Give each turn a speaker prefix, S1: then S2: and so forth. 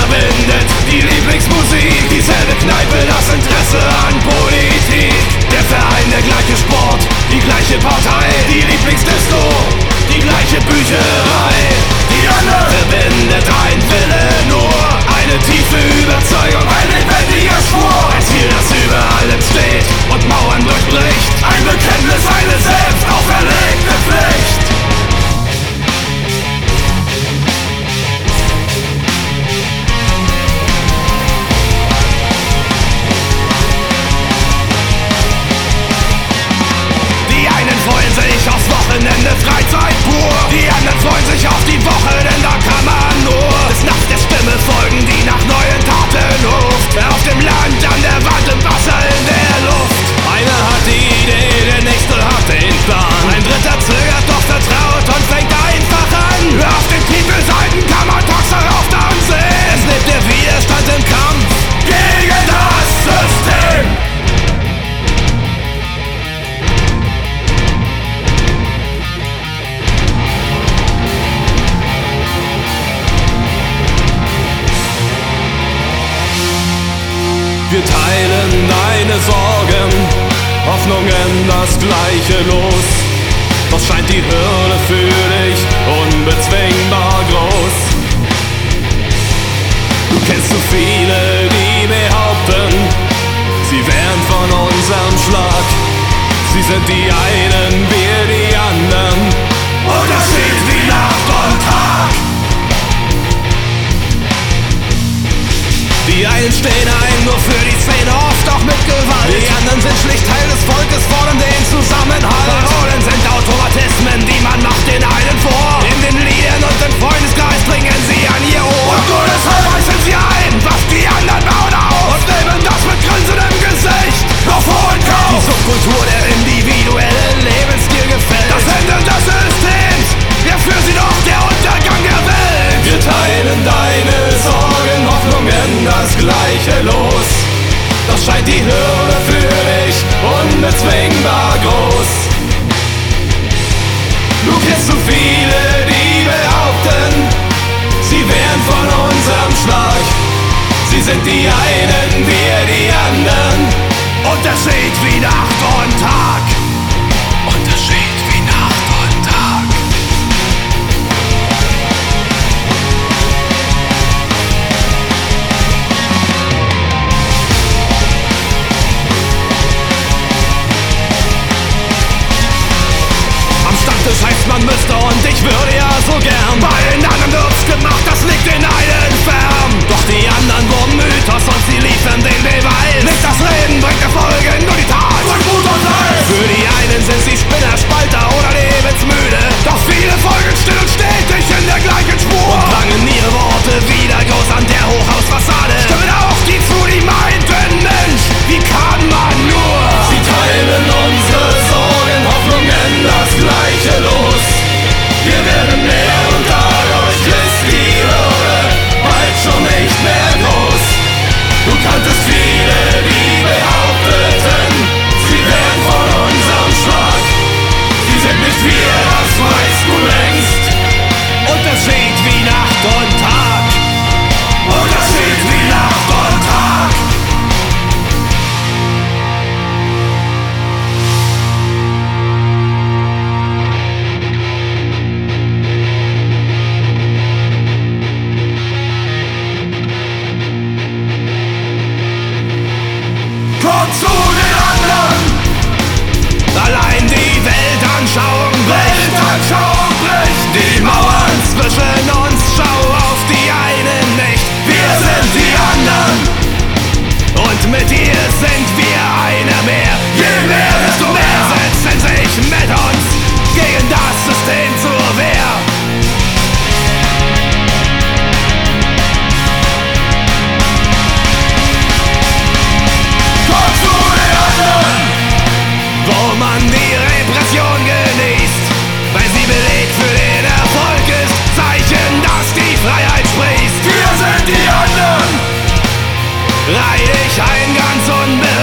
S1: verbindet die Lieblingsmusik, dieselbe Kneipe, das Interesse an Politik. Der Verein, der gleiche Sport, die gleiche Partei, die Lieblingsdisco, die gleiche Bücherei. Die alle verbindet ein Wille, nur eine tiefe Überzeugung, ein lebendiger Schwur. Ein Ziel, das über allem steht und Mauern durchbricht. Ein Bekenntnis, eine selbst auferlegte Pflicht. Aufs Wochenende Freizeit pur. Die anderen freuen sich auf die Woche, denn da kann man nur bis nach der Stimme folgen, die nach neuen Taten ruft. Auf dem Land, an der Wand, im Wasser, in der Luft. Einer hat die Idee, der nächste hat den Plan. Ein dritter zögert, doch vertraut und fängt einfach an. Auf den Titelseiten kann man Toxer oft ansehen. Es lebt der Widerstand im Kampf gegen das System. Wir teilen deine Sorgen, Hoffnungen das gleiche Los. Doch scheint die Hürde für dich unbezwingbar groß. Du kennst so viele, die behaupten, sie wären von unserem Schlag. Sie sind die einen, wir die anderen. Unterschied wie Nacht und Tag. Die einen stehen ein nur für die Szene, oft auch mit Gewalt. Die anderen sind schlicht Teil des Volkes, fordern den Zusammenhalt. Parolen sind Automatismen, die man macht den einen vor. In den Liedern und im Freundeskreis bringen sie an ihr Ohr. Und nur deshalb reißen sie ein, was die anderen bauen auf. Und nehmen das mit grinsendem Gesicht auf hohen Kauf. Die Subkultur, der individuelle Lebensstil gefällt. Das Ende des Systems, ja für sie doch der Untergang der Welt. Wir teilen deine Sorgen, Hoffnungen, das gleiche Los. Doch scheint die Hürde für dich unbezwingbar groß. Du kennst so viele, die behaupten, sie wären von unserem Schlag. Sie sind die einen, wir die anderen. Unterschied wie Nacht und Tag. Unterschied wie Nacht und Tag. Das heißt, man müsste und ich würde ja so gern. Bei den anderen wird's gemacht, das liegt in einen fern. Doch die anderen wurden Mythos und sie liefern den Beweis. Nicht das Reden bringt Erfolge, nur die Tat. Für die einen sind sie Spinner, Spalter oder lebensmüde. Doch viele folgen still und stetig in der gleichen Spur. Und langen ihre Worte wieder groß an der Hochhausfassade. Stimmen auch die zu, die meinten, Mensch, wie kann man nur? Sie teilen unsere Sorgen, Hoffnungen, das gleiche Los. Wir werden mehr und dadurch ist die Hürde bald schon nicht mehr groß. Du kanntest viele, die behaupteten, sie wären von unserem Schlag. Sie sind nicht wir, das weißt du längst. Unterschied wie Nacht und Tag. Unterschied wie Nacht und Tag. Komm zu den anderen! Allein die Weltanschauung bricht! Die Mauern zwischen uns, schau auf die einen nicht. Wir sind die anderen! Und mit ihr sind wir einer mehr. Je mehr, desto mehr setzen sich mit uns gegen das System zur Wehr. Wo man die Repression genießt, weil sie Beleg für den Erfolg ist, Zeichen, dass die Freiheit sprießt. Wir sind die anderen! Reih dich ein ganz unbemerkt.